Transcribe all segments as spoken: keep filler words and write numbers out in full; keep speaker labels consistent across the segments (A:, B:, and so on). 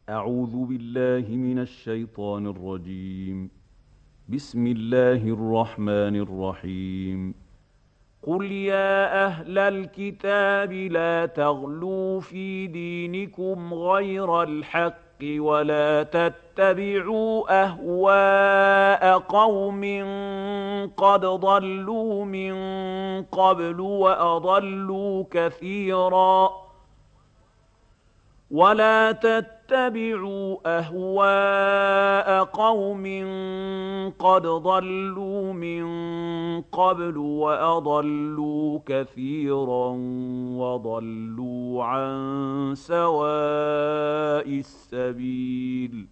A: أعوذ بالله من الشيطان الرجيم. بسم الله الرحمن الرحيم. قل يا أهل الكتاب لا تغلوا في دينكم غير الحق ولا تتبعوا أهواء قوم قد ضلوا من قبل وأضلوا كثيرا ولا تتبعوا أهواء قوم قد ضلوا من قبل وأضلوا كثيرا وضلوا عن سواء السبيل.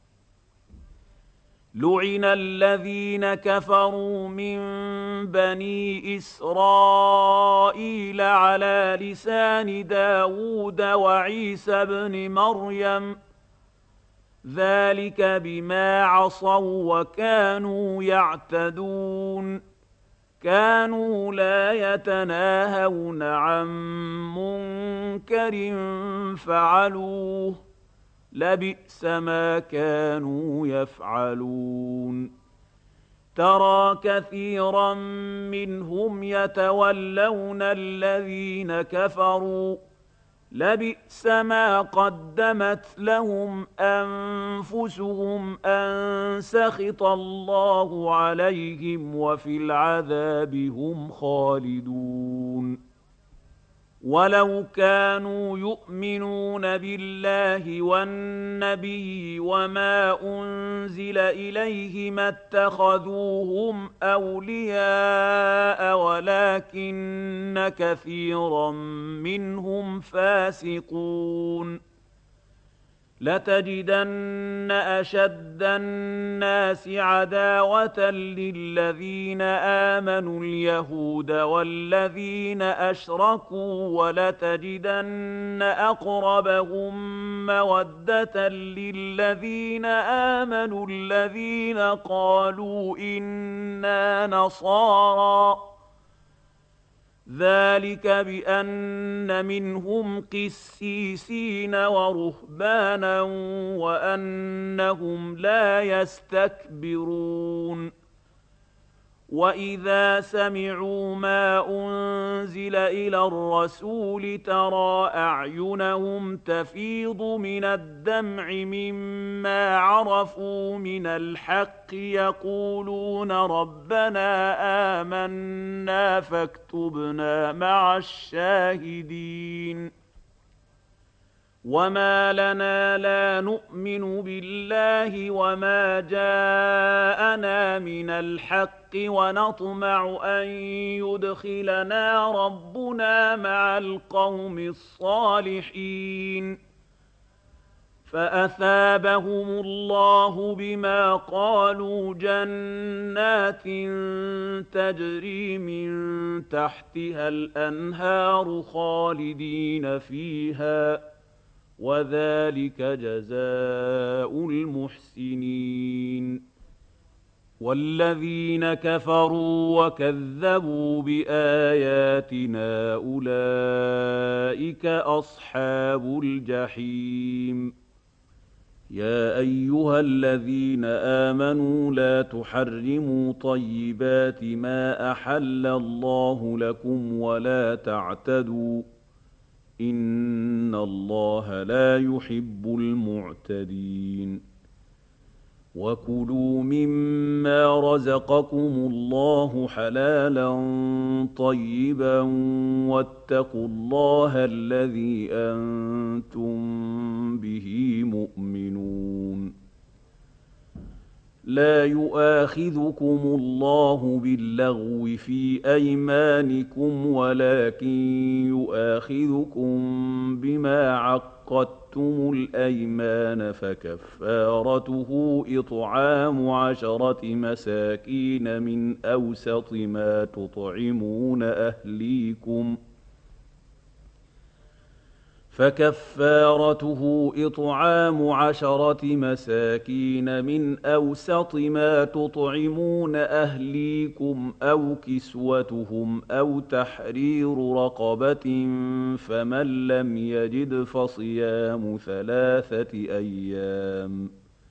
A: لعن الذين كفروا من بني إسرائيل على لسان داود وعيسى بن مريم ذلك بما عصوا وكانوا يعتدون كانوا لا يتناهون عن منكر فعلوه لبئس ما كانوا يفعلون. ترى كثيرا منهم يتولون الذين كفروا لبئس ما قدمت لهم أنفسهم أن سخط الله عليهم وفي العذاب هم خالدون. ولو كانوا يؤمنون بالله والنبي وما أنزل إليه ما اتخذوهم أولياء ولكن كثيرا منهم فاسقون. لتجدن أشد الناس عداوة للذين آمنوا اليهود والذين أشركوا ولتجدن أقربهم مودة للذين آمنوا الذين قالوا إنا نصارى ذلك بأن منهم قسيسين ورهبانا وأنهم لا يستكبرون. وإذا سمعوا ما أنزل إلى الرسول ترى أعينهم تفيض من الدمع مما عرفوا من الحق يقولون ربنا آمنا فاكتبنا مع الشاهدين. وما لنا لا نؤمن بالله وما جاءنا من الحق ونطمع أن يدخلنا ربنا مع القوم الصالحين فأثابهم الله بما قالوا جنات تجري من تحتها الأنهار خالدين فيها وذلك جزاء المحسنين. والذين كفروا وكذبوا بآياتنا أولئك أصحاب الجحيم. يا أيها الذين آمنوا لا تحرموا طيبات ما أحل الله لكم ولا تعتدوا إن الله لا يحب المعتدين. وكلوا مما رزقكم الله حلالا طيبا واتقوا الله الذي أنتم به مؤمنون. لا يؤاخذكم الله باللغو في أيمانكم ولكن يؤاخذكم بما عقدتم الأيمان فكفارته إطعام عشرة مساكين من أوسط ما تطعمون أهليكم فكفارته إطعام عشرة مساكين من أوسط ما تطعمون أهليكم أو كسوتهم أو تحرير رقبة فمن لم يجد فصيام ثلاثة أيام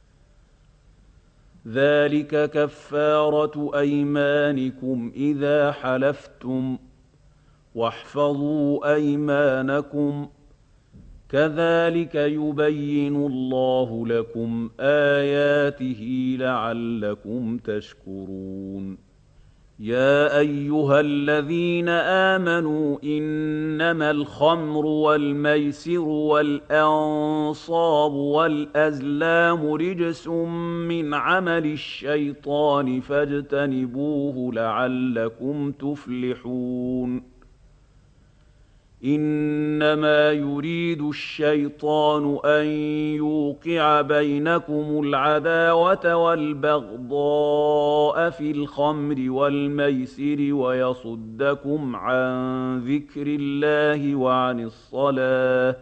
A: ذلك كفارة أيمانكم إذا حلفتم واحفظوا أيمانكم كذلك يبين الله لكم آياته لعلكم تشكرون يا أيها الذين آمنوا إنما الخمر والميسر والأنصاب والأزلام رجس من عمل الشيطان فاجتنبوه لعلكم تفلحون إنما يريد الشيطان أن يوقع بينكم العداوة والبغضاء في الخمر والميسر ويصدكم عن ذكر الله وعن الصلاة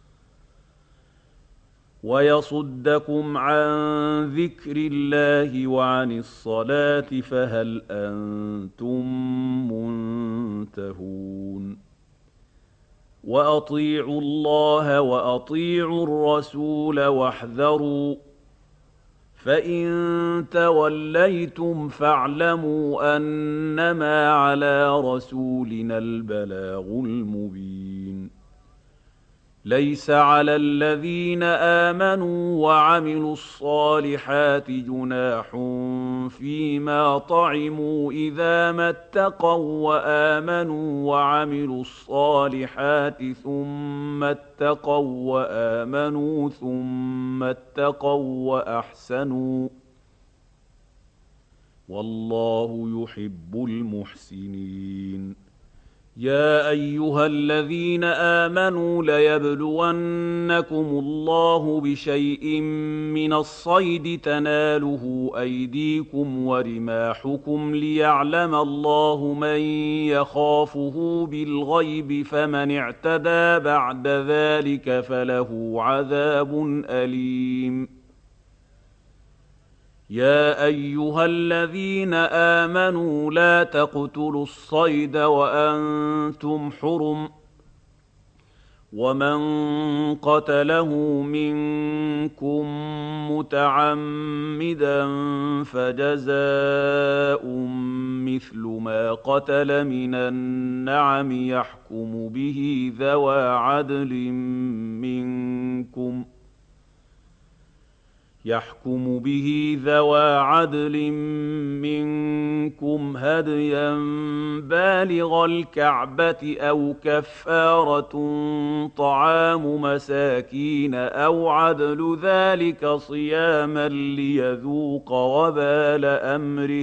A: ويصدكم عن ذكر الله وعن الصلاة فهل أنتم منتهون وأطيعوا الله وأطيعوا الرسول واحذروا فإن توليتم فاعلموا أنما على رسولنا البلاغ المبين ليس على الذين آمنوا وعملوا الصالحات جناح فيما طعموا إذا ما اتقوا وآمنوا وعملوا الصالحات ثم اتقوا وآمنوا ثم اتقوا وأحسنوا والله يحب المحسنين يا أيها الذين آمنوا ليبلونكم الله بشيء من الصيد تناله أيديكم ورماحكم ليعلم الله من يخافه بالغيب فمن اعتدى بعد ذلك فله عذاب أليم يا أيها الذين آمنوا لا تقتلوا الصيد وأنتم حرم ومن قتله منكم متعمدا فجزاء مثل ما قتل من النعم يحكم به ذوى عدل منكم يحكم به ذوى عدل منكم هديا بالغ الكعبة أو كفارة طعام مساكين أو عدل ذلك صياما ليذوق وبال أمره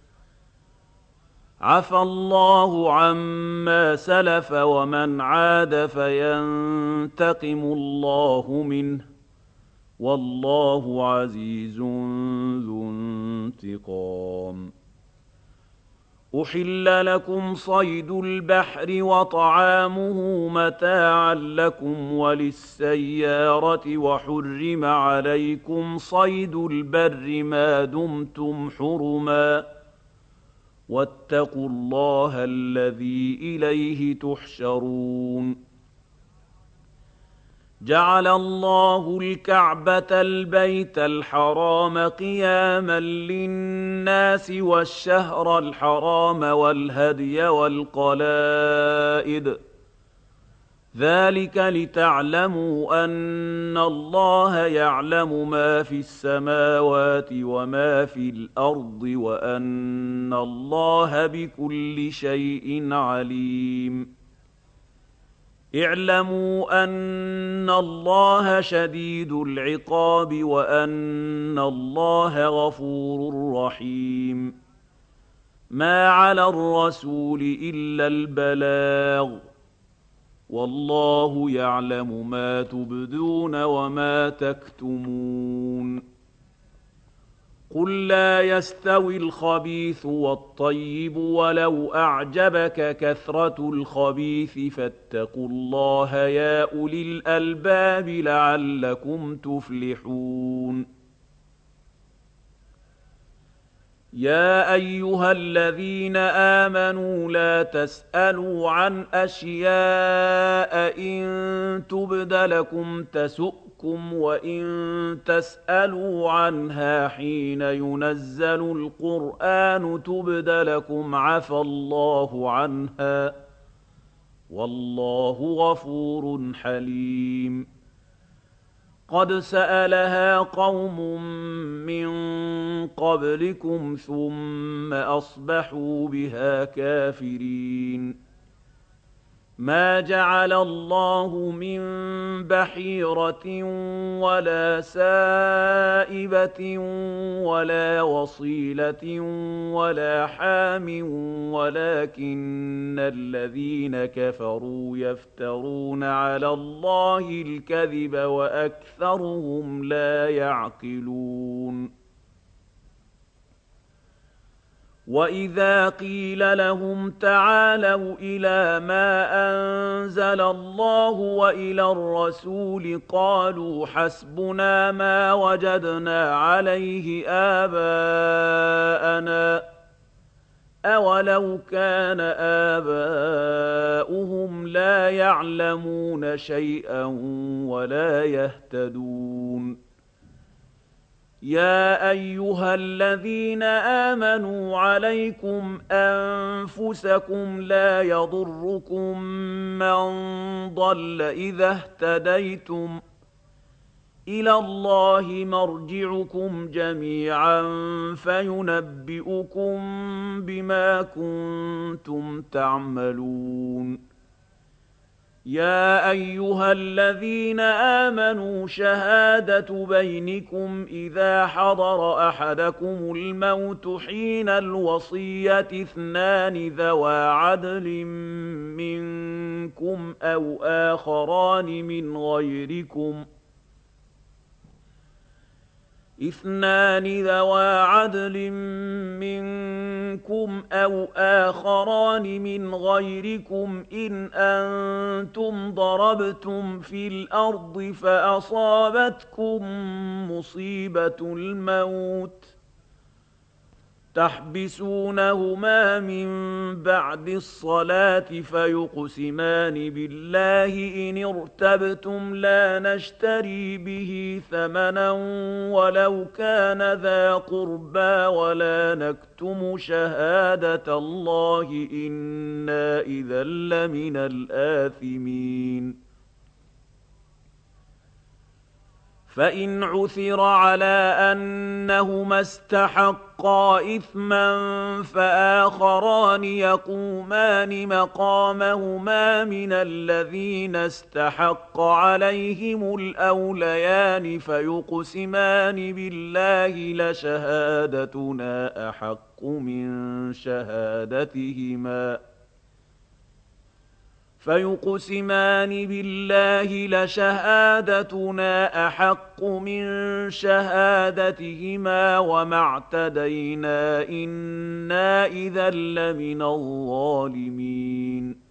A: عفى الله عما سلف ومن عاد فينتقم الله منه والله عزيز ذو انتقام أحل لكم صيد البحر وطعامه متاعا لكم وللسيارة وحرم عليكم صيد البر ما دمتم حرما واتقوا الله الذي إليه تحشرون جعل الله الكعبة البيت الحرام قياما للناس والشهر الحرام والهدي والقلائد ذلك لتعلموا أن الله يعلم ما في السماوات وما في الأرض وأن الله بكل شيء عليم اعلموا أن الله شديد العقاب وأن الله غفور رحيم ما على الرسول إلا البلاغ والله يعلم ما تبدون وما تكتمون قل لا يستوي الخبيث والطيب ولو أعجبك كثرة الخبيث فاتقوا الله يا أولي الألباب لعلكم تفلحون يا أيها الذين آمنوا لا تسألوا عن أشياء إن تبد لكم تسؤكم وإن تسألوا عنها حين ينزل القرآن تبد لكم عفى الله عنها والله غفور حليم قد سألها قوم من قبلكم ثم أصبحوا بها كافرين ما جعل الله من بحيرة ولا سائبة ولا وصيلة ولا حام ولكن الذين كفروا يفترون على الله الكذب وأكثرهم لا يعقلون وَإِذَا قِيلَ لَهُمْ تَعَالَوْا إِلَىٰ مَا أَنزَلَ اللَّهُ وَإِلَى الرَّسُولِ قَالُوا حَسْبُنَا مَا وَجَدْنَا عَلَيْهِ آبَاءَنَا ۚ أَوَلَوْ كَانَ آبَاؤُهُمْ لَا يَعْلَمُونَ شَيْئًا وَلَا يَهْتَدُونَ يَا أَيُّهَا الَّذِينَ آمَنُوا عَلَيْكُمْ أَنفُسَكُمْ لَا يَضُرُّكُم مَّن ضَلَّ إِذَا اهْتَدَيْتُمْ ۚ إِلَى اللَّهِ مَرْجِعُكُمْ جَمِيعًا فَيُنَبِّئُكُم بِمَا كُنتُمْ تَعْمَلُونَ يَا أَيُّهَا الَّذِينَ آمَنُوا شَهَادَةُ بَيْنِكُمْ إِذَا حَضَرَ أَحَدَكُمُ الْمَوْتُ حِينَ الْوَصِيَّةِ اثْنَانِ ذَوَا عَدْلٍ مِّنكُمْ أَوْ آخَرَانِ من غيركم اثنان ذوا عدل منكم أو آخران من غيركم إن أنتم ضربتم في الأرض فأصابتكم مصيبة الموت تحبسونهما من بعد الصلاة فيقسمان بالله إن ارتبتم لا نشتري به ثمنا ولو كان ذا قربى ولا نكتم شهادة الله إنا إذا لمن الآثمين فإن عثر على أنهما استحقا إثما فآخران يقومان مقامهما من الذين استحق عليهم الأوليان فيقسمان بالله لشهادتنا أحق من شهادتهما فيقسمان بالله لشهادتنا أحق من شهادتهما وما اعتدينا إنا إذا لمن الظالمين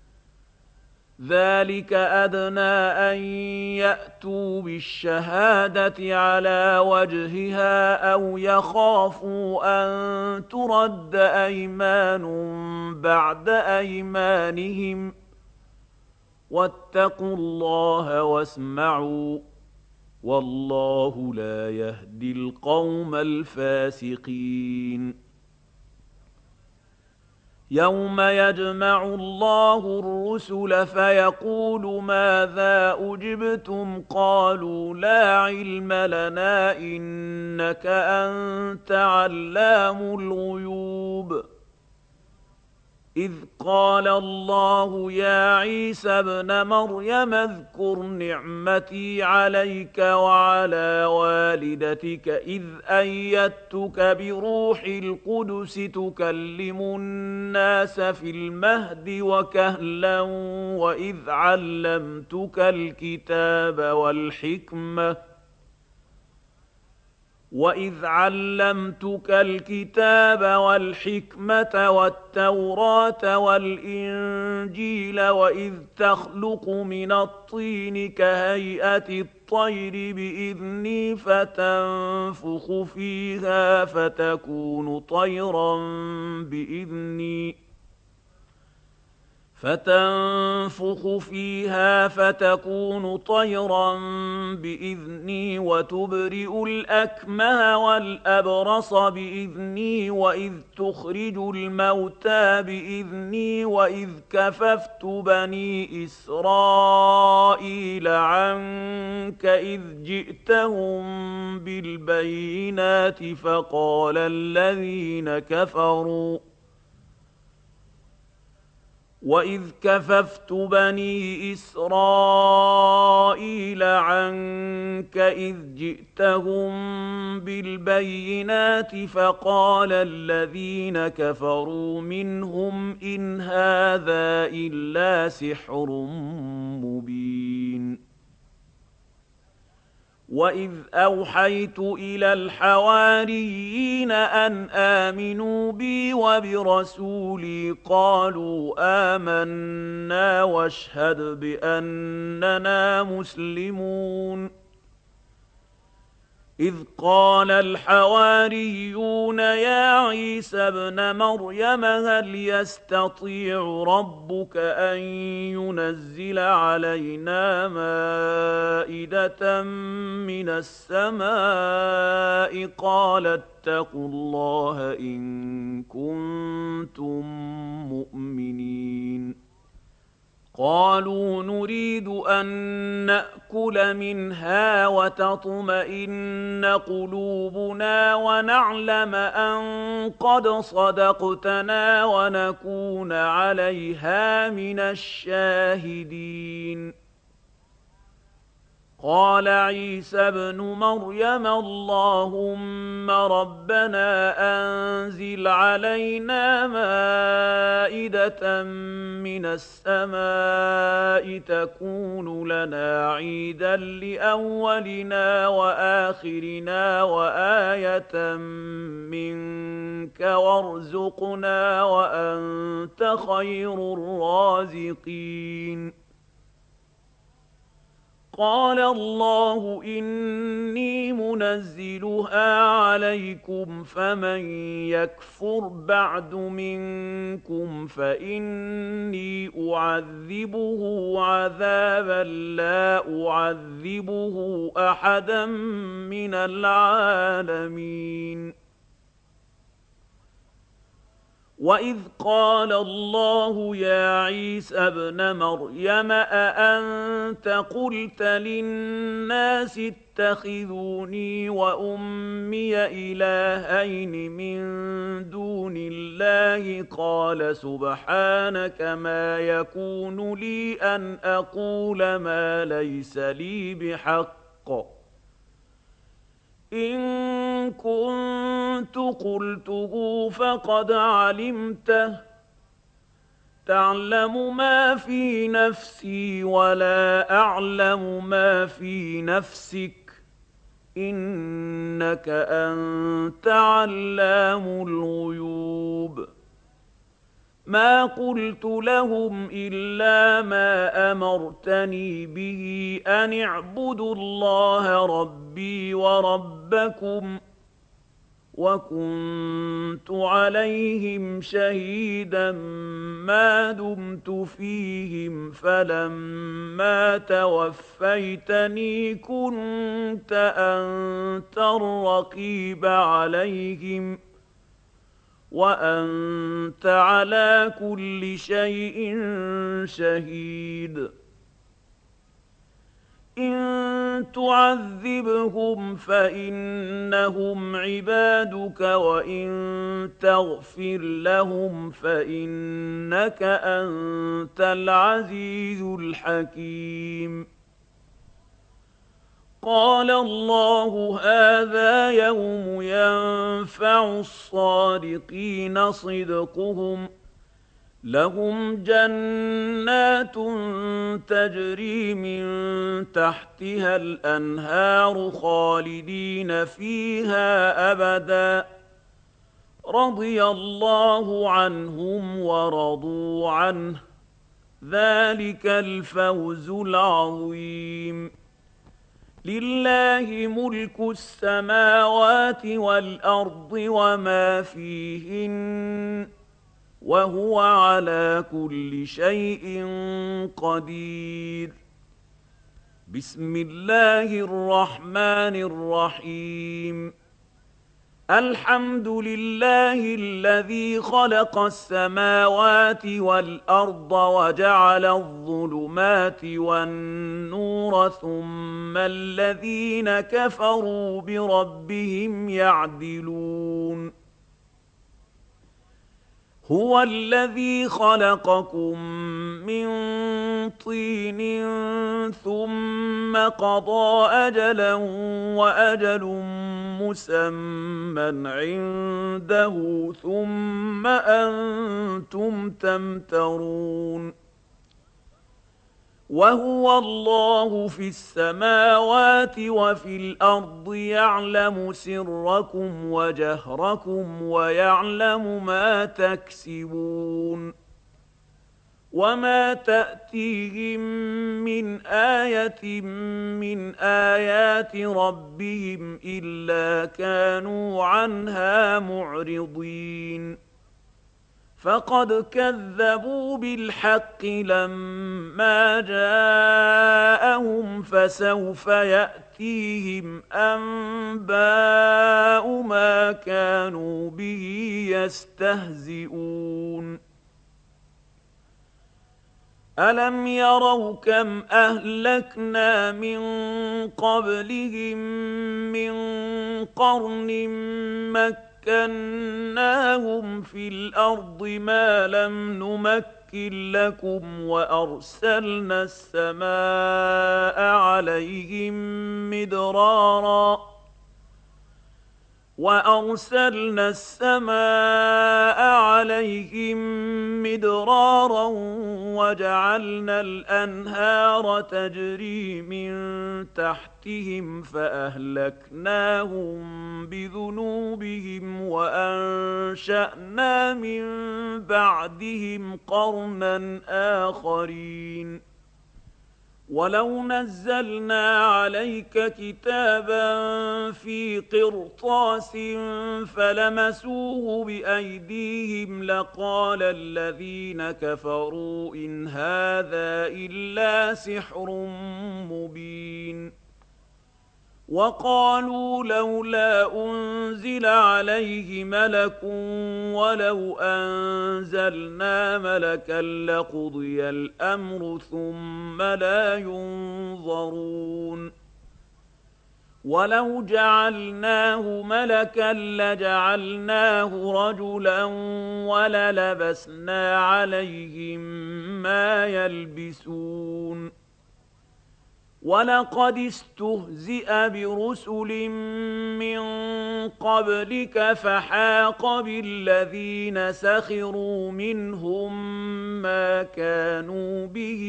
A: ذلك أدنى أن يأتوا بالشهادة على وجهها أو يخافوا أن ترد أيمان بعد أيمانهم واتقوا الله واسمعوا والله لا يهدي القوم الفاسقين يوم يجمع الله الرسل فيقول ماذا أجبتم قالوا لا علم لنا إنك أنت علام الغيوب إذ قال الله يا عيسى ابن مريم اذكر نعمتي عليك وعلى والدتك إذ أيدتك بروح القدس تكلم الناس في المهد وكهلا وإذ علمتك الكتاب والحكمة وإذ علمتك الكتاب والحكمة والتوراة والإنجيل وإذ تخلق من الطين كهيئة الطير بإذني فتنفخ فيها فتكون طيرا بإذني فتنفخ فيها فتكون طيرا بإذني وتبرئ الأكمه والأبرص بإذني وإذ تخرج الموتى بإذني وإذ كففت بني إسرائيل عنك إذ جئتهم بالبينات فقال الذين كفروا وَإِذْ كَفَفْتُ بَنِي إِسْرَائِيلَ عَنكَ إِذْ جِئْتَهُم بِالْبَيِّنَاتِ فَقَالَ الَّذِينَ كَفَرُوا مِنْهُمْ إِنْ هَٰذَا إِلَّا سِحْرٌ مُّبِينٌ وَإِذْ أَوْحَيْتُ إِلَى الْحَوَارِيِّينَ أَنْ آمِنُوا بِي وَبِرَسُولِي قَالُوا آمَنَّا وَاشْهَدْ بِأَنَّنَا مُسْلِمُونَ إِذْ قَالَ الْحَوَارِيُّونَ يَا عِيسَى ابْنَ مَرْيَمَ هَلْ يَسْتَطِيعُ رَبُّكَ أَن يُنَزِّلَ عَلَيْنَا مَائِدَةً مِّنَ السَّمَاءِ قَالَ اتَّقُوا اللَّهَ إِن كُنتُم مُّؤْمِنِينَ قالوا نريد أن نأكل منها وتطمئن قلوبنا ونعلم أن قد صدقتنا ونكون عليها من الشاهدين قال عيسى ابن مريم اللهم ربنا أنزل علينا مائدة من السماء تكون لنا عيدا لأولنا وآخرنا وآية منك وارزقنا وأنت خير الرازقين قال الله إني منزلها عليكم فمن يكفر بعد منكم فإني أعذبه عذابا لا أعذبه أحدا من العالمين وَإِذْ قَالَ اللَّهُ يَا عِيسَى ابْنَ مَرْيَمَ أَأَنتَ قُلْتَ لِلنَّاسِ اتَّخِذُونِي وَأُمِّيَ إِلَٰهَيْنِ مِن دُونِ اللَّهِ قَالَ سُبْحَانَكَ مَا يَكُونُ لِي أَنْ أَقُولَ مَا لَيْسَ لِي بِحَقٍّ إِن كُنتُ قُلْتُهُ فَقَدْ عَلِمْتَهُ تَعْلَمُ مَا فِي نَفْسِي وَلَا أَعْلَمُ مَا في نَفْسِكَ إِنَّكَ أَنتَ عَلَّامُ الْغُيُوبِ ما قلت لهم إلا ما أمرتني به أن اعبدوا الله ربي وربكم وكنت عليهم شهيدا ما دمت فيهم فلما توفيتني كنت أنت الرقيب عليهم وأنت على كل شيء شهيد إن تعذبهم فإنهم عبادك وإن تغفر لهم فإنك أنت العزيز الحكيم قال الله هذا يوم ينفع الصادقين صدقهم لهم جنات تجري من تحتها الأنهار خالدين فيها أبدا رضي الله عنهم ورضوا عنه ذلك الفوز العظيم لله ملك السماوات والأرض وما فيهن وهو على كل شيء قدير بسم الله الرحمن الرحيم الحمد لله الذي خلق السماوات والأرض وجعل الظلمات والنور ثم الذين كفروا بربهم يعدلون هو الذي خلقكم من طين ثم قضى أجلا وأجل مسمى عنده ثم أنتم تمترون وهو الله في السماوات وفي الأرض يعلم سركم وجهركم ويعلم ما تكسبون وما تأتيهم من آية من آيات ربهم إلا كانوا عنها معرضين فقد كذبوا بالحق لما جاءهم فسوف يأتيهم أنباء ما كانوا به يستهزئون ألم يروا كم أهلكنا من قبلهم من قرن مكناهم في الأرض ما لم نمكن لكم وأرسلنا السماء عليهم مدرارا وأرسلنا السماء عليهم مدرارا وجعلنا الأنهار تجري من تحتهم فأهلكناهم بذنوبهم وأنشأنا من بعدهم قرنا آخرين ولو نزلنا عليك كتابا في قرطاس فلمسوه بأيديهم لقال الذين كفروا إن هذا إلا سحر مبين وقالوا لولا أنزل عليه ملك ولو أنزلنا ملكا لقضي الأمر ثم لا ينظرون ولو جعلناه ملكا لجعلناه رجلا وللبسنا عليهم ما يلبسون ولقد استهزئ برسل من قبلك فحاق بالذين سخروا منهم ما كانوا به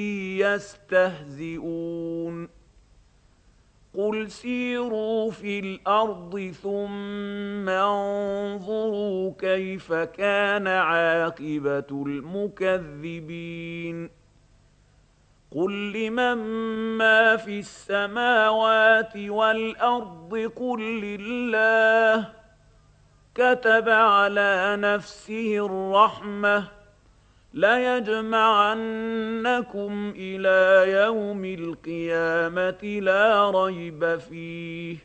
A: يستهزئون قل سيروا في الأرض ثم انظروا كيف كان عاقبة المكذبين قل لمن ما في السماوات والأرض قل لله كتب على نفسه الرحمة ليجمعنكم إلى يوم القيامة لا ريب فيه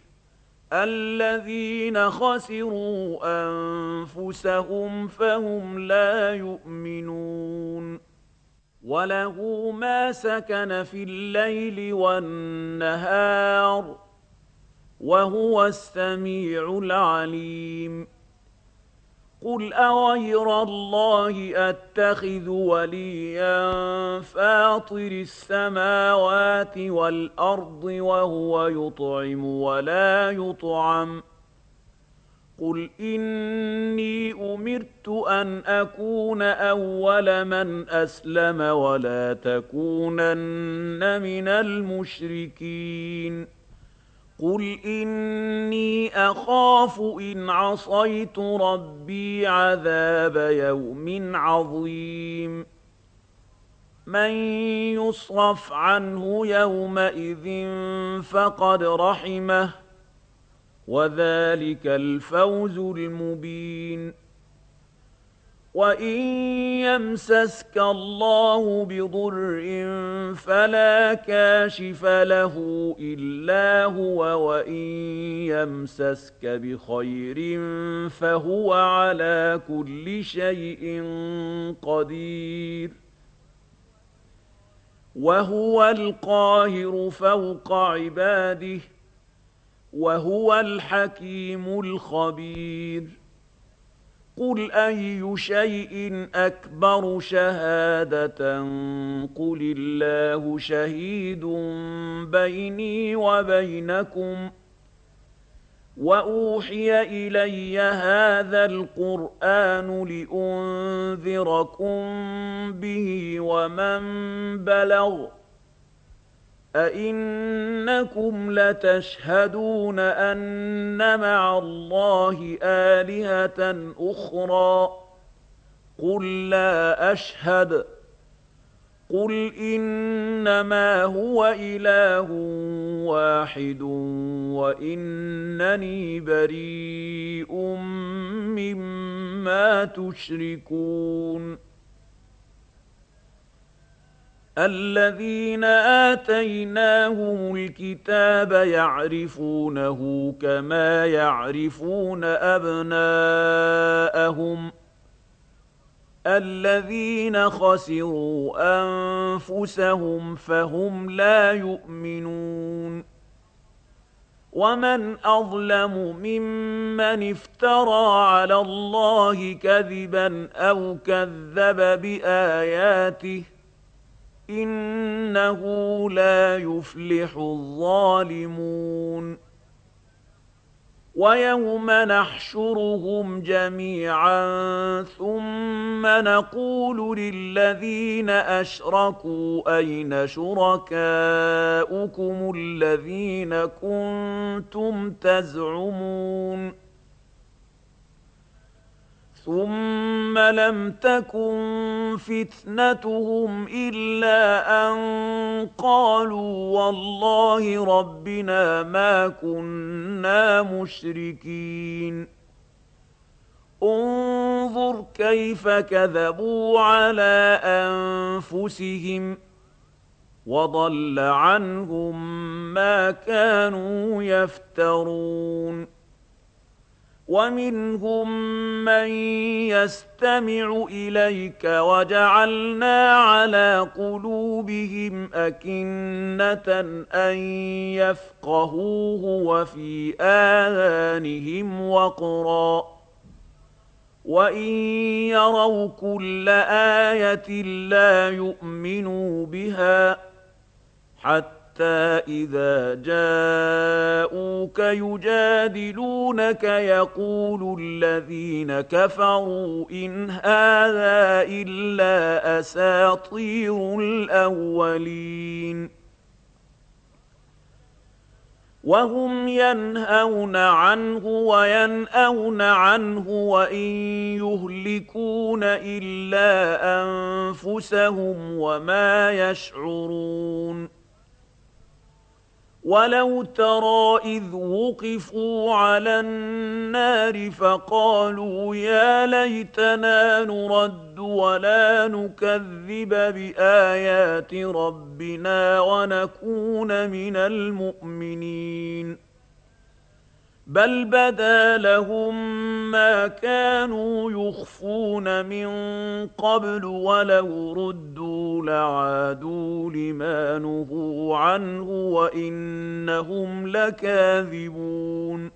A: الذين خسروا أنفسهم فهم لا يؤمنون وله ما سكن في الليل والنهار وهو السميع العليم قل أغير الله أتخذ وليا فاطر السماوات والأرض وهو يطعم ولا يطعم قل إني أمرت أُمِرْتُ أَنْ أَكُونَ أَوَّلَ مَنْ أَسْلَمَ وَلَا تَكُونَنَّ مِنَ الْمُشْرِكِينَ قُلْ إِنِّي أَخَافُ إِنْ عَصَيْتُ رَبِّي عَذَابَ يَوْمٍ عَظِيمٍ مَنْ يُصْرَفْ عَنْهُ يَوْمَئِذٍ فَقَدْ رَحِمَهُ وَذَلِكَ الْفَوْزُ الْمُبِينُ وَإِنْ يَمْسَسْكَ اللَّهُ بِضُرٍّ فَلَا كَاشِفَ لَهُ إِلَّا هُوَ وَإِنْ يَمْسَسْكَ بِخَيْرٍ فَهُوَ عَلَى كُلِّ شَيْءٍ قَدِيرٌ وَهُوَ الْقَاهِرُ فَوْقَ عِبَادِهِ وَهُوَ الْحَكِيمُ الْخَبِيرُ قُلْ أَيُّ شَيْءٍ أَكْبَرُ شَهَادَةً قُلِ اللَّهُ شَهِيدٌ بَيْنِي وَبَيْنَكُمْ وَأُوحِيَ إِلَيَّ هَذَا الْقُرْآنُ لِأُنذِرَكُم بِهِ وَمَن بَلَغَ أَئِنَّكُمْ لَتَشْهَدُونَ أَنَّ مَعَ اللَّهِ آلِهَةً أُخْرَىٰ قُل لَّا أَشْهَدُ قُلْ إِنَّمَا هُوَ إِلَٰهٌ وَاحِدٌ وَإِنَّنِي بَرِيءٌ مِّمَّا تُشْرِكُونَ الَّذِينَ آتَيْنَاهُمُ الْكِتَابَ يَعْرِفُونَهُ كَمَا يَعْرِفُونَ أَبْنَاءَهُمُ ۘ الَّذِينَ خَسِرُوا أَنفُسَهُمْ فَهُمْ لَا يُؤْمِنُونَ وَمَنْ أَظْلَمُ مِمَّنِ افْتَرَىٰ عَلَى اللَّهِ كَذِبًا أَوْ كَذَّبَ بِآيَاتِهِ ۚ إِنَّهُ لَا يُفْلِحُ الظَّالِمُونَ وَيَوْمَ نَحْشُرُهُمْ جَمِيعًا ثُمَّ نَقُولُ لِلَّذِينَ أَشْرَكُوا أَيْنَ شُرَكَاؤُكُمُ الَّذِينَ كُنتُمْ تَزْعُمُونَ ثُمَّ لَمْ تَكُنْ فِتْنَتُهُمْ إِلَّا أَن قَالُوا وَاللَّهِ رَبِّنَا مَا كُنَّا مُشْرِكِينَ انظُرْ كَيْفَ كَذَبُوا عَلَىٰ أَنفُسِهِمْ وَضَلَّ عَنْهُم مَّا كَانُوا يَفْتَرُونَ وَمِنْهُم مَّن يَسْتَمِعُ إِلَيْكَ وَجَعَلْنَا عَلَىٰ قُلُوبِهِمْ أَكِنَّةً أَن يَفْقَهُوهُ وَفِي آذَانِهِمْ وَقْرًا ۚ وَإِن يَرَوْا كُلَّ آيَةٍ لَّا يُؤْمِنُوا بِهَا ۚ حَتَّىٰ إِذَا جَاءُوكَ يُجَادِلُونَكَ يَقُولُ الَّذِينَ كَفَرُوا إِنْ هَٰذَا إِلَّا أَسَاطِيرُ الْأَوَّلِينَ وَهُمْ يَنْهَوْنَ عَنْهُ وَيَنْأَوْنَ عَنْهُ وَإِن يُهْلِكُونَ إِلَّا أَنفُسَهُمْ وَمَا يَشْعُرُونَ وَلَوْ تَرَىٰ إِذْ وُقِفُوا عَلَى النَّارِ فَقَالُوا يَا لَيْتَنَا نُرَدُّ وَلَا نُكَذِّبَ بِآيَاتِ رَبِّنَا وَنَكُونَ مِنَ الْمُؤْمِنِينَ بَلْ بَدَا لَهُم مَّا كَانُوا يُخْفُونَ مِن قَبْلُ وَلَوْ رُدُّوا لَعَادُوا لِمَا نُهُوا عَنْهُ وَإِنَّهُمْ لَكَاذِبُونَ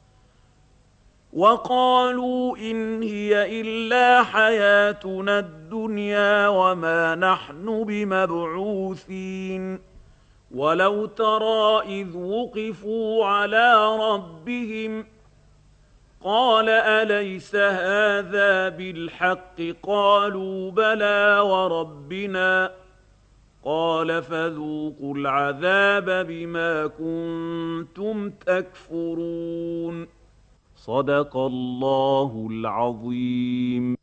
A: وَقَالُوا إِنْ هِيَ إِلَّا حَيَاتُنَا الدُّنْيَا وَمَا نَحْنُ بِمَبْعُوثِينَ وَلَوْ تَرَىٰ إِذْ وُقِفُوا عَلَىٰ رَبِّهِمْ قال أليس هذا بالحق قالوا بلى وربنا قال فذوقوا العذاب بما كنتم تكفرون صدق الله العظيم.